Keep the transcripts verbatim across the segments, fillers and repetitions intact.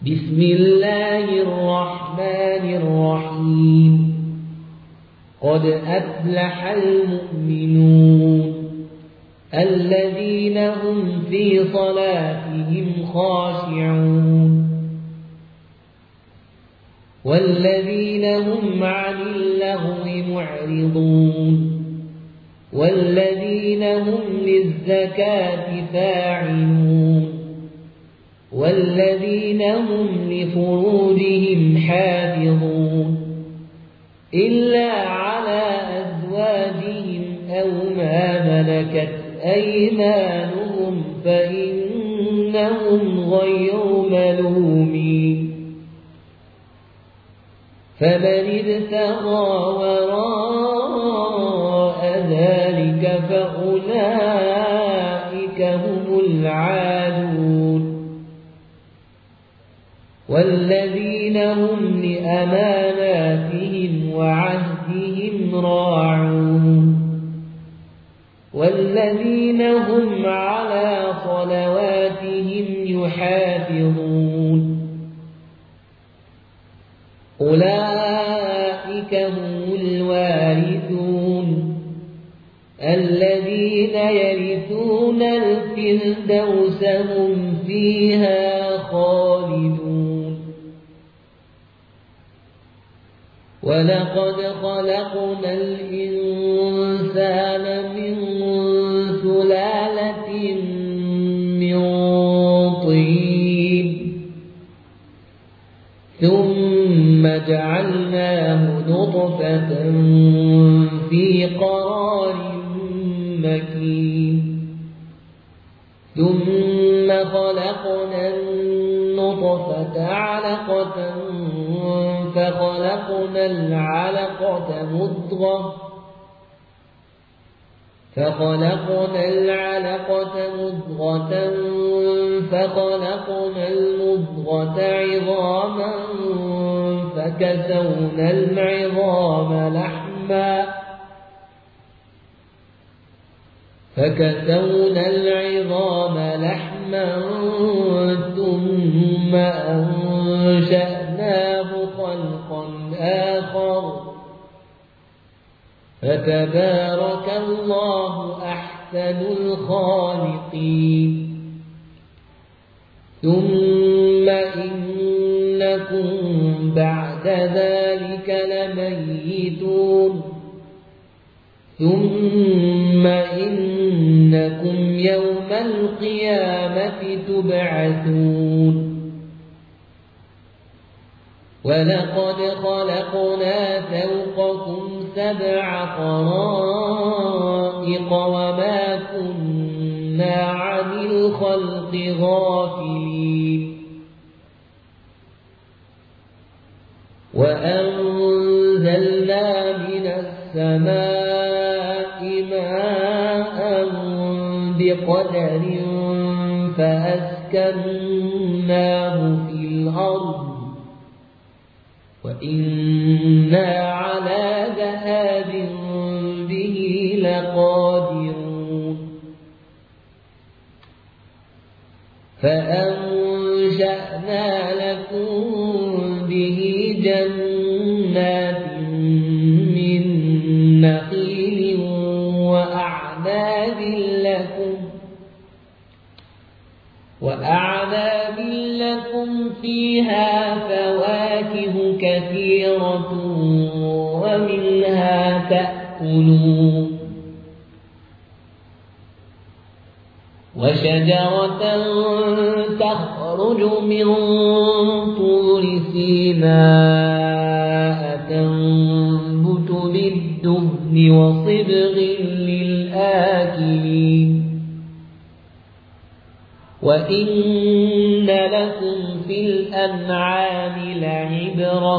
بسم الله الرحمن الرحيم قد أفلح المؤمنون الذين هم في صلاتهم خاشعون والذين هم عن اللغو معرضون والذين هم للزكاة فاعلون والذين هم لفروجهم حافظون إلا على أزواجهم أو ما ملكت أيمانهم فإنهم غير ملومين فمن ابتغى وراء ذلك فأولئك هم العادون والذين هم لأماناتهم وعهدهم راعون والذين هم على صلواتهم يحافظون أولئك هم الوارثون الذين يرثون الفردوس هم فيها خالدون ولقد خلقنا الإنسان من سلالة من طين ثم جعلناه نطفة في قرار مكين ثم خلقنا النطفة علقة فخلقنا العلقة مضغة فخلقنا العلقة مضغة فخلقنا المضغة عظاما فكسونا العظام لحما فكسونا العظام لحما ثم أنشأناه خلقا آخر فتبارك الله أحسن الخالقين ثم إنكم بعد ذلك لميتون ثم إنكم يوم القيامة تبعثون ولقد خلقنا فوقكم سبع طرائق وما كنا عن الخلق غافلين وأنزلنا من السماء ماء بقدر فأسكناه في الأرض وإنا على ذهاب به لقادرون فأنشأنا لكم به جنات من نخيل وأعناب لكم وأعناب لكم فيها فواكه كثيرة ومنها تأكلون وشجرة تخرج من طور سيناء تنبت بالدهن وصبغ للآكلين وإن لكم في الأنعام لعبرة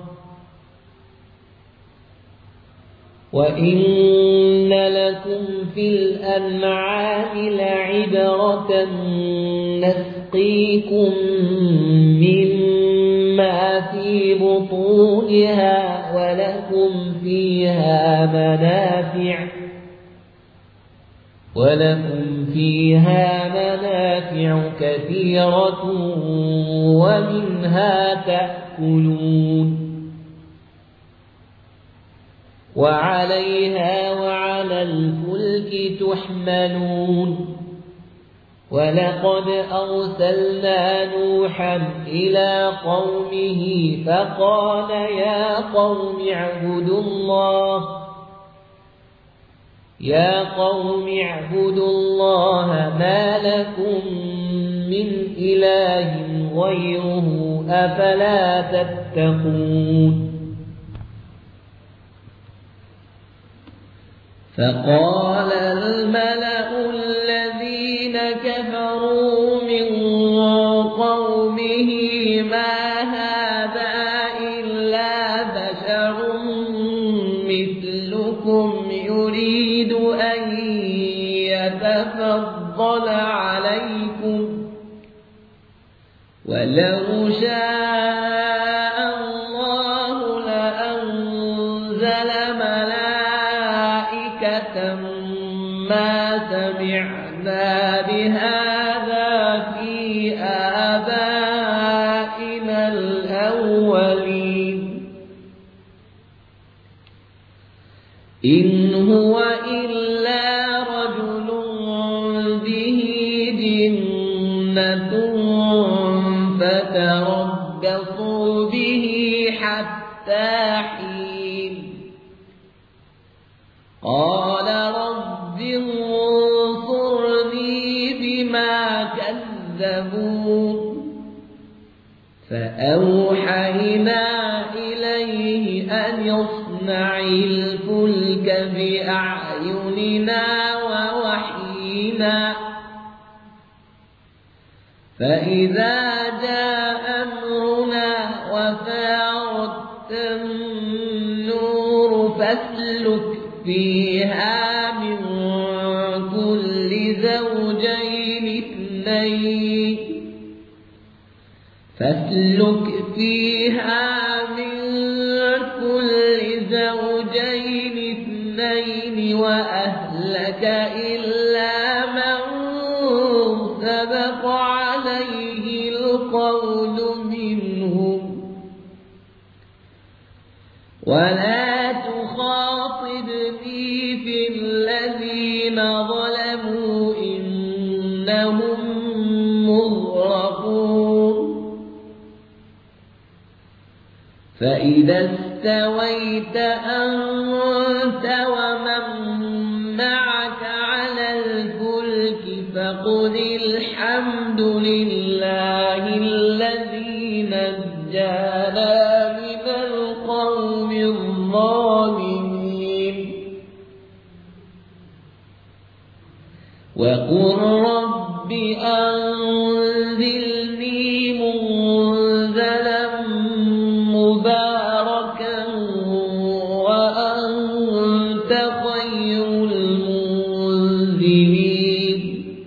وإن لكم في الأنعام لعبرة نسقيكم مما في بطونها ولكم فيها منافع ولكم فيها منافع كثيرة ومنها تأكلون وعليها وعلى الفلك تحملون ولقد أرسلنا نوحا إلى قومه فقال يا قوم اعبدوا الله يا قوم اعبدوا الله ما لكم من إله غيره أفلا تتقون فقال الملأ الذين كفروا من قومه ما هذا إلا بشر مثلكم يريد أن يتفضل عليكم ولو شاء الله لأنزل ملائكة ما سمعنا بهذا في آبائنا الأولين إن هو إلا رجل به جنة فتربصوا به حتى حين قال رب انصرني بما كذبون فأوحينا إليه أن يصنع الفلك بأعيننا ووحينا فإذا جاء أمرنا وفارت النور فاسلك فيها من كل زوجين اثنين فاسلك فيها من كل زوجين اثنين وأهلك إلا من سبق عليه القول منهم ولا تخاطبني في الذين ظلموا إنهم مغرقون فإذا استويت أنت ومن معك على الفلك فقل الحمد لله الذي نجانا من القوم الظالمين وقل رب أنزلني منزلا مباركا وأنت خير المنزلين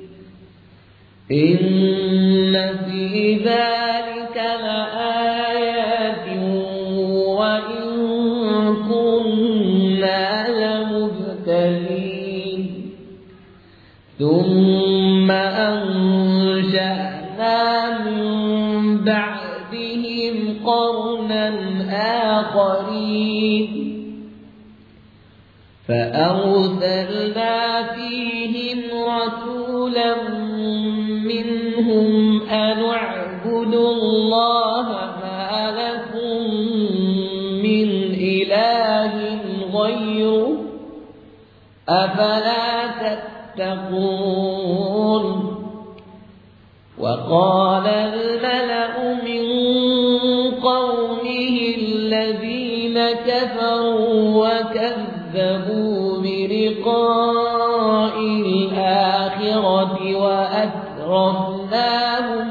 إن في ذلك لآيات وإن كنا لمبتلين ثم أنشأنا من بعدهم قرنا آخرين فأرسلنا فيهم رسولا منهم أن اعبدوا الله ما لكم من إله غيره أفلا تتقون وقال الملأ من قومه الذين كفروا وكذبوا بلقاء الآخرة وأترفناهم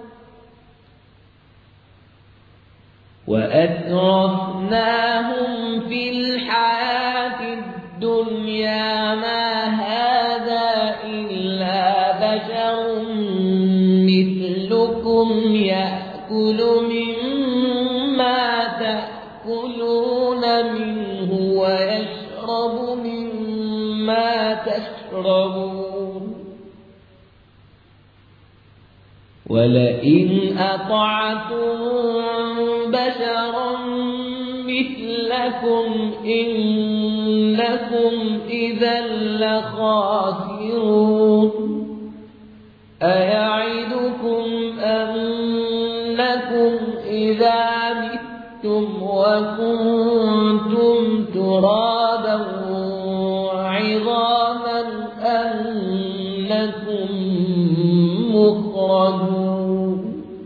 وأترفناهم في الحياة الدنيا ما هذا إلا بشر مثلكم يأكل مما تأكلون منه ويشرب مما تشربون ولئن أطعتم بشرا مثلكم إنكم إذا لخاسرون أيعدكم أنكم إذا متم وكنتم ترابا وعظاما أنكم مخرجون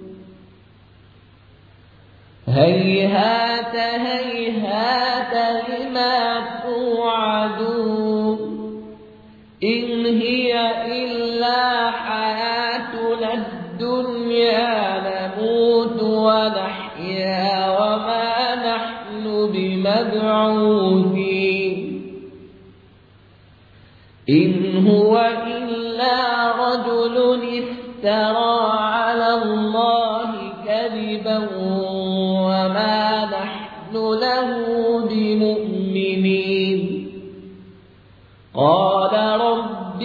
هيهات هيهات لما توعدون إن هي إلا حياتنا الدنيا نموت ونحيا وما نحن بمبعوثين إن هو إلا رجل افترى على الله كذبا وما نحن له بمؤمنين قال رب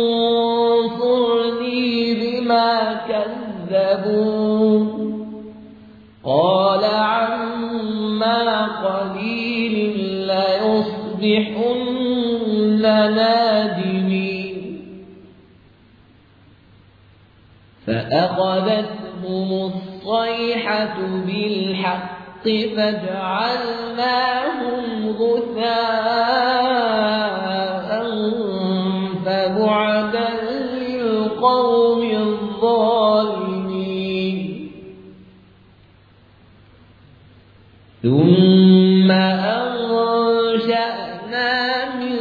انصرني بما كذبون قال عما قليل ليصبحن نادمين فأخذتهم الصيحة بالحق فجعلناهم غثاء فبعدا للقوم الظالمين ثم أنشأنا من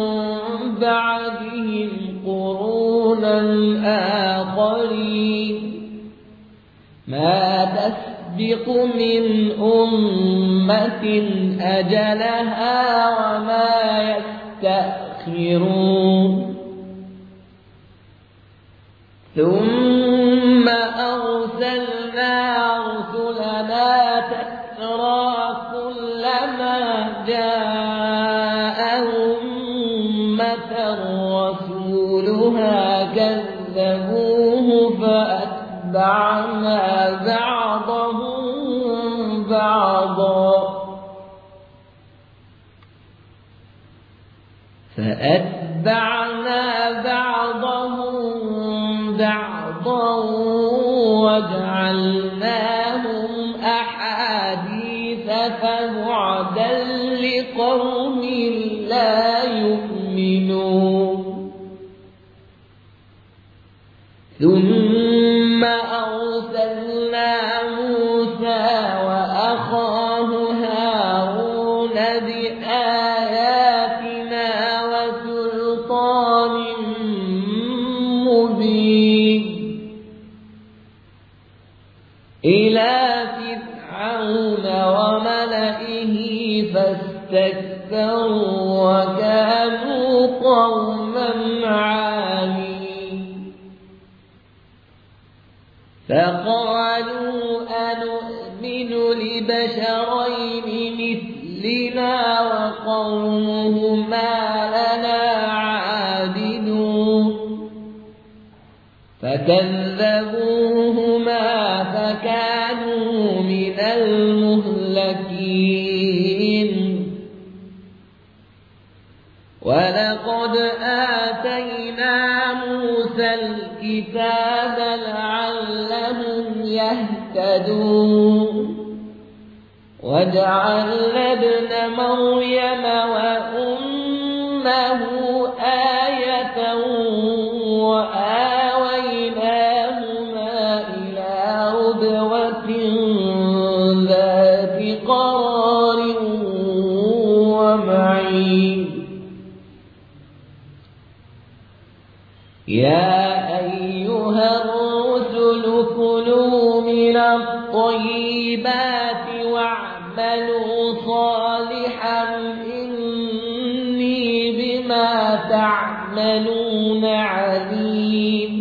بعدهم قرونا آخرين ما تسبق من أمة أجلها وما يستأخرون ثم أرسلنا رسلنا تترى كلما جاء أمة رسولها كذبوه فأتبعنا بعضهم بعضا فأتبعنا بعضهم بعضا وجعلناهم أحاديث فبعدا لقوم لا يؤمنون ثم أرسلنا موسى وأخاه هارون بآياتنا وسلطان مبين إلى فرعون وملئه فاستكبروا وكانوا قوما عالين فقالوا أنؤمن لبشرين مثلنا وقومهما لنا عابدون فكذبوهما فكانوا من المهلكين ولقد آتينا موسى الكتاب لعلهم يهتدون وجعلنا ابن مريم وأمه آية وآويناهما إلى ربوة ذات قرار ومعين يا أيها الرسل كلوا من الطيبات واعملوا صالحا إني بما تعملون عليم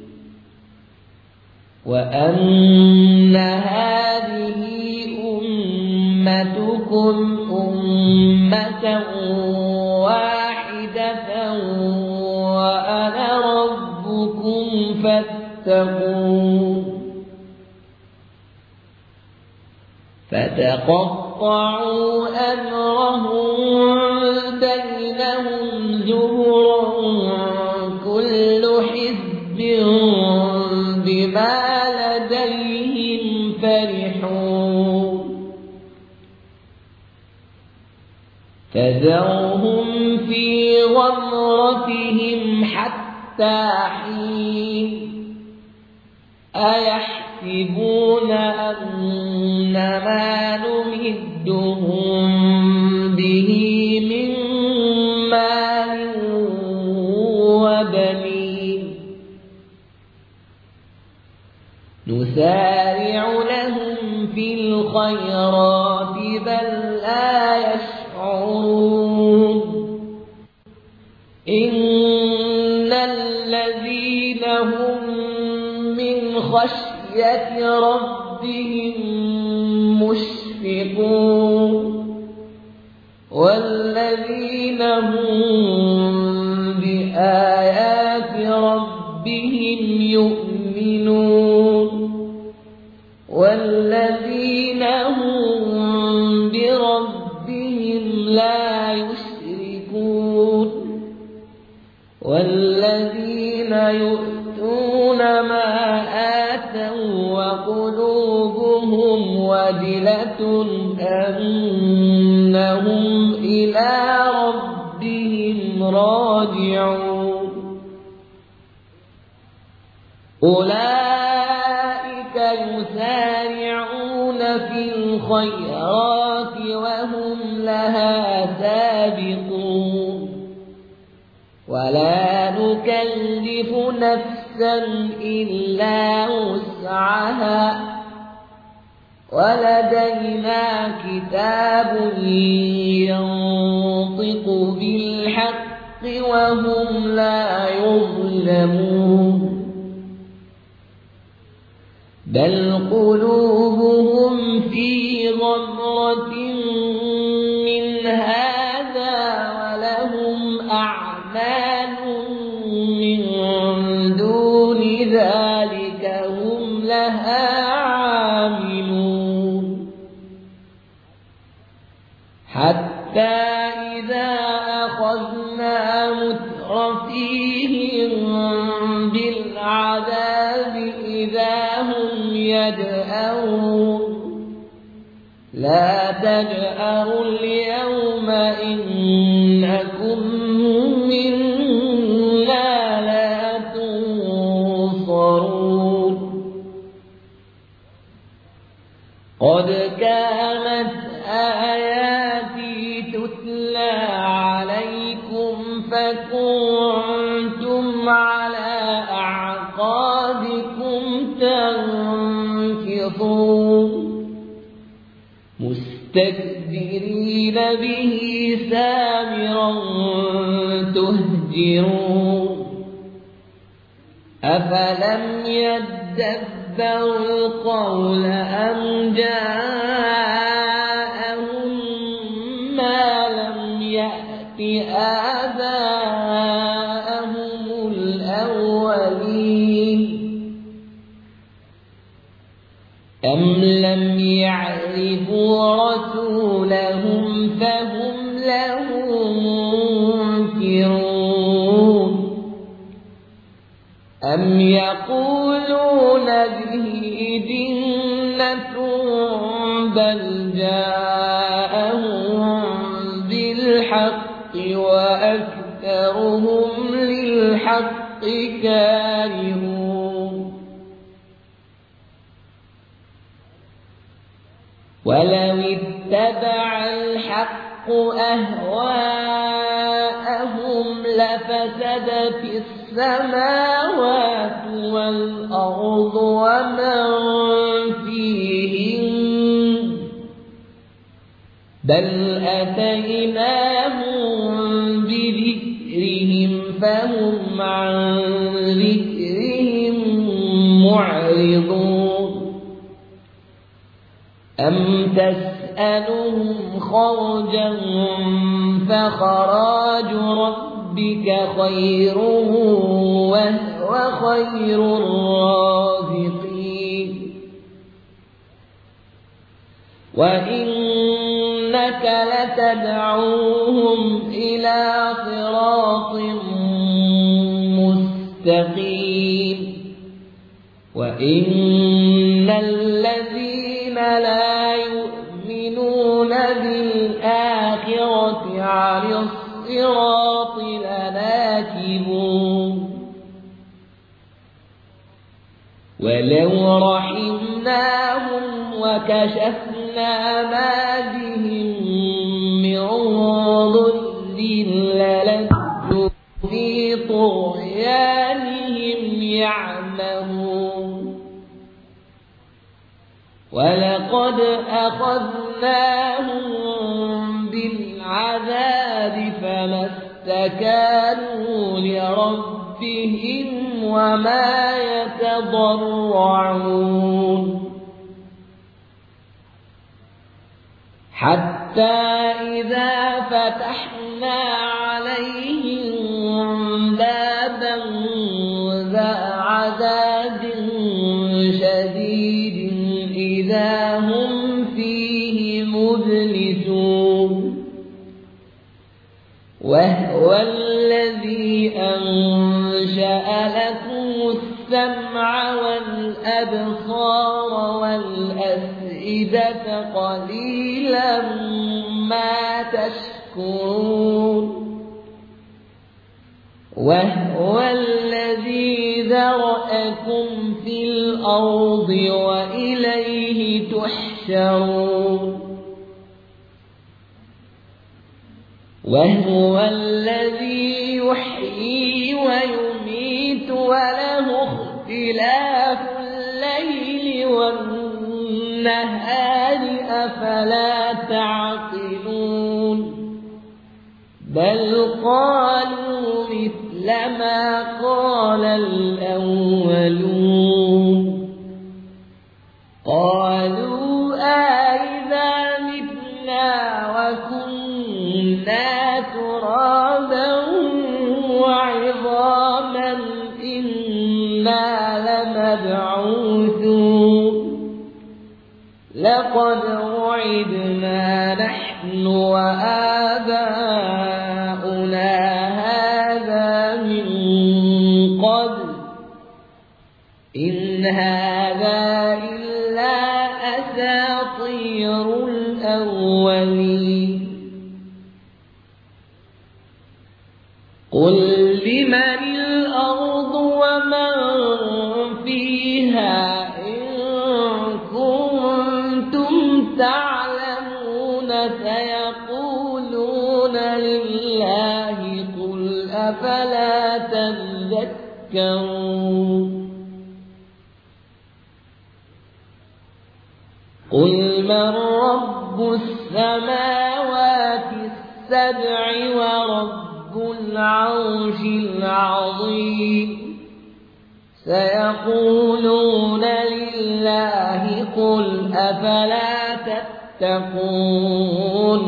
وأن هذه أمتكم أمة واحدة وأنا ربكم فاتقون فتقطعوا أمرهم بينهم زبرا كل حزب بما لديهم فرحون فذرهم في غمرتهم حتى حين أيحسبون أن ما نمدهم به من مال وبنين نسارع لهم في الخيرات بل لا يشعرون إن الذين هم من خشية ربهم مشفقون والذين هم بآيات ربهم يؤمنون والذين هم بربهم لا يشركون والذين يؤتون ما آتوا وقلوبهم وجلة أنهم إلى ربهم راجعون أولئك يسارعون في الخيرات وهم لها سابقون ولا نكلف نفسا إلا وسعها ولدينا كتاب ينطق بالحق وهم لا يظلمون بل قلوبهم في غمرة من هذا ولهم أعمال من دون ذلك هم لها عاملون حتى إذا أخذنا مترفيهم بالعذاب إذا هم يجأرون لا تجأروا اليوم إنكم منا لا تنصرون قد كانت آياتي تتلى عليكم فكنتم على أعقابكم تنكصون مستكبرين به سامرا تهجرون أفلم يدبروا القول أم جاءهم ما لم يأت آباءهم الأولين أم لم يعرفوا رسولهم فهم له منكرون أم يقولون به جنة بل جاءهم بالحق وأكثرهم للحق كارهون ولو اتبع الحق أهواءهم لفسدت السماوات والأرض ومن فيهن بل أتيناهم بذكرهم فهم عن ذكرهم معرضون أم تسألهم خرجا فخراج ربك خير وهو خير الرازقين وإنك لتدعوهم إلى صراط مستقيم وإن الذين لا يؤمنون بالآخرة عن الصراط لناكبون ولو رحمناهم وكشفنا ما بهم من ضر للجوا في طغيانهم يعمهون ولقد أخذناهم بالعذاب فما استكانوا لربهم وما يتضرعون حتى إذا فتحنا عليهم بابا ذا عذاب شديد إذا هم فيه مبلسون وهو الذي أنشأ لكم السمع والأبصار والأفئدة قليلا ما تشكرون وهو الذي ذرأكم في الأرض وإليه تحشرون وهو الذي يحيي ويميت وله اختلاف الليل والنهار أفلا تعقلون بل قالوا مثل ما قال الأولون قالوا أإذا متنا وكنا ترابا وعظاما إنا لمبعوثون لقد وعدنا نحن وآباؤنا هذا من قبل إن هذا إلا أساطير الأولين قل لمن الأرض ومن فيها إن كنتم تعلمون سيقولون لله قل أفلا تذكرون قل من رب السماوات السبع ورب العرش العظيم سيقولون لله قل أفلا تتقون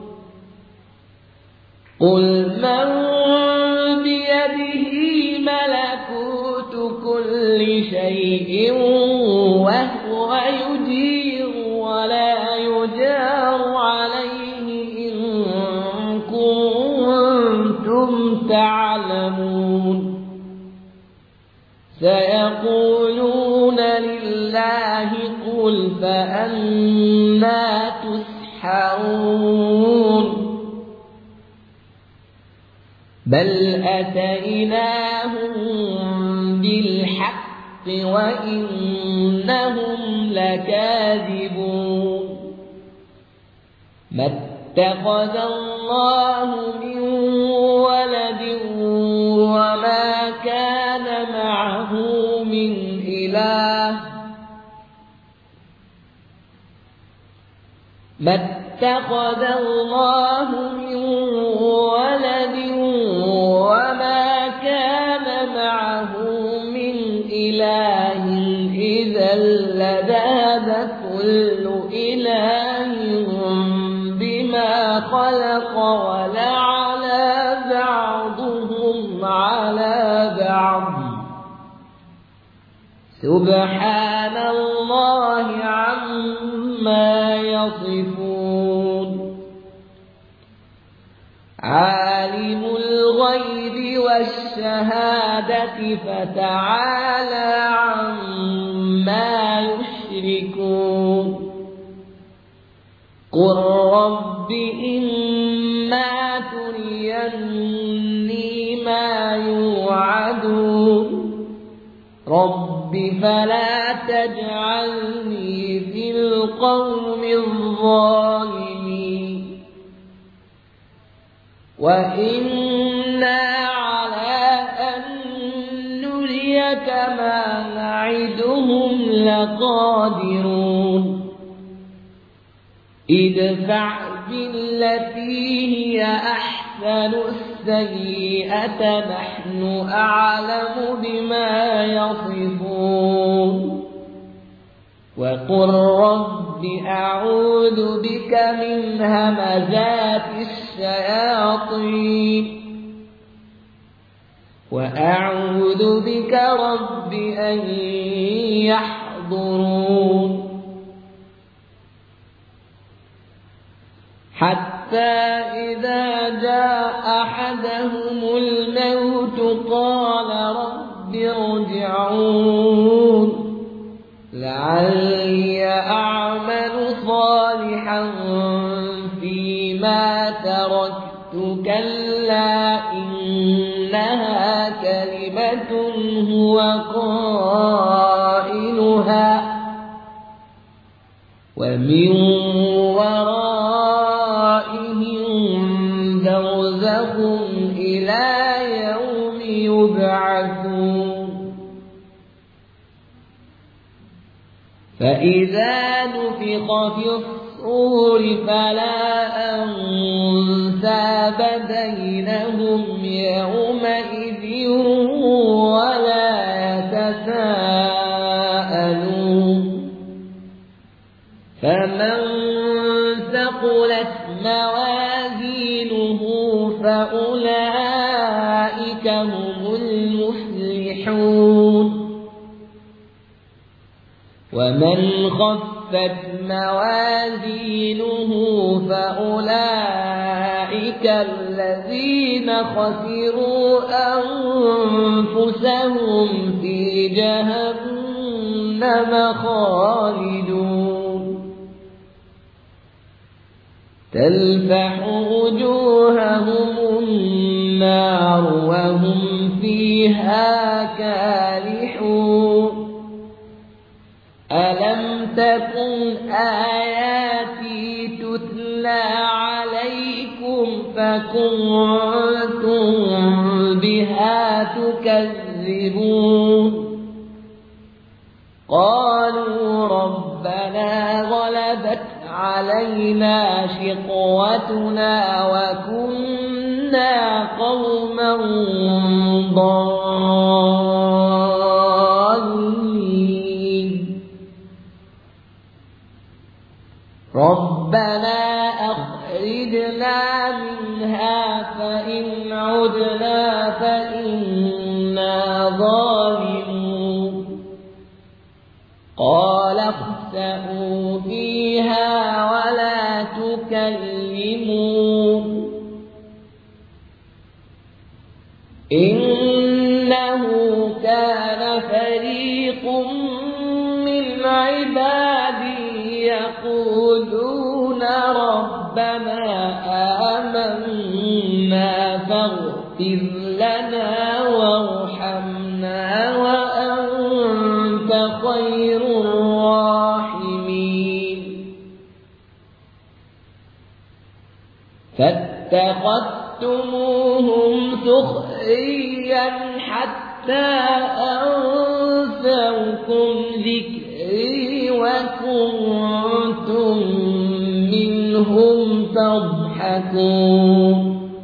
قل من بيده ملكوت كل شيء وهو يجير ولا يجار عليه إن كنتم تعلمون سيقولون لله قل فأنى تسحرون بل أتيناهم بالحق وإنهم لكاذبون ما اتخذ الله من ولد وما كان معه من إله ما اتخذ الله من ولد وما كان معه من إله إذا لذهب كل إله بما خلق ولعلى بعضهم على بعض سبحان الله عما يصفون يصفون عالم الغيب والشهادة فتعالى عما يشركون قل رب إما تريني ما يوعدون رب فلا تجعلني في القوم الظالمين وإنا على أن نريك ما نعدهم لقادرون ادفع بالتي هي أحسن السيئة نحن أعلم بما يصفون وقل رب أعوذ بك من همزات الشياطين وأعوذ بك رب أن يحضرون حتى إذا جاء أحدهم الموت قال رب ارجعون لعلي أعمل صالحا فيما تركت كلا إنها كلمة هو قائلها ومن ورائهم برزخ إلى يوم يبعثون فإذا نفخ في الصور فلا أنساب بينهم يومئذ ولا يتساءلون فمن ثقلت موازينه فأولئك هم المفلحون ومن خفت موازينه فأولئك الذين خسروا أنفسهم في جهنم خالدون تلفح وجوههم النار وهم فيها كالحون ألم تكن آياتي تتلى عليكم فكنتم بها تكذبون قالوا ربنا غلبت علينا شقوتنا وكنا قوما ضالين ربنا أخرجنا منها فإن عدنا فإنا ظالمون قال اخسئوا فيها ولا تكلمون إنه كان فريق من عبادي يقولون ربنا آمنا فاغفر لنا وارحمنا وأنت خير الراحمين فاتخذتموهم سخريا حتى أنسوكم ذكري وكنتم منهم تضحكون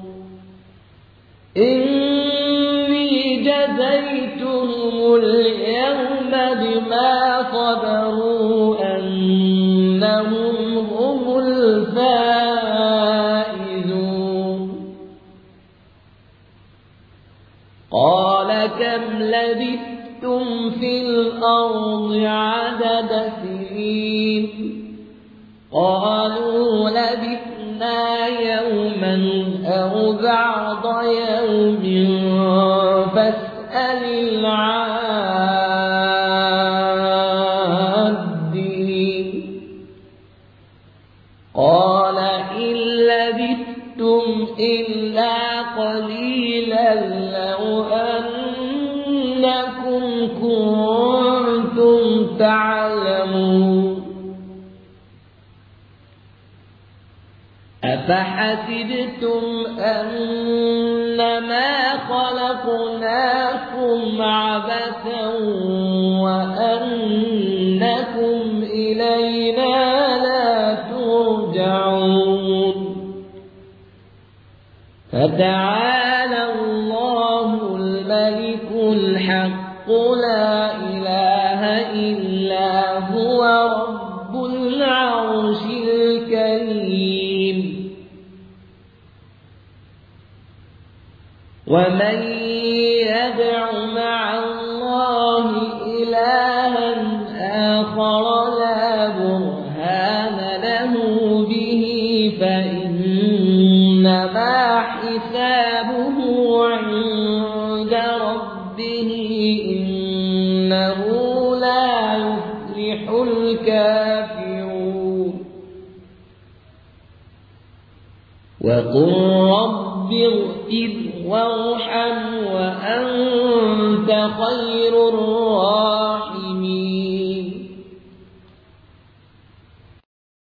إني جزيتهم اليوم بما صبروا أنهم هم الفائزون قال كم لبثتم في الأرض عدد سنين قال لبثنا يوما أو بعض يوم فاسأل العادين قال إن لبثتم إلا قليلا لو أنكم كنتم تعلمون أفحسبتم أنما خلقناكم عبثا وأنكم إلينا لا ترجعون فتعالى الله الملك الحق لا إله إلا هو رب العرش الكريم ومن يدع مع الله إلها آخر لا برهان له به فإنما حسابه عند ربه إنه لا يفلح الكافرون وقل رب اغفر وارحم وأنت خير الراحمين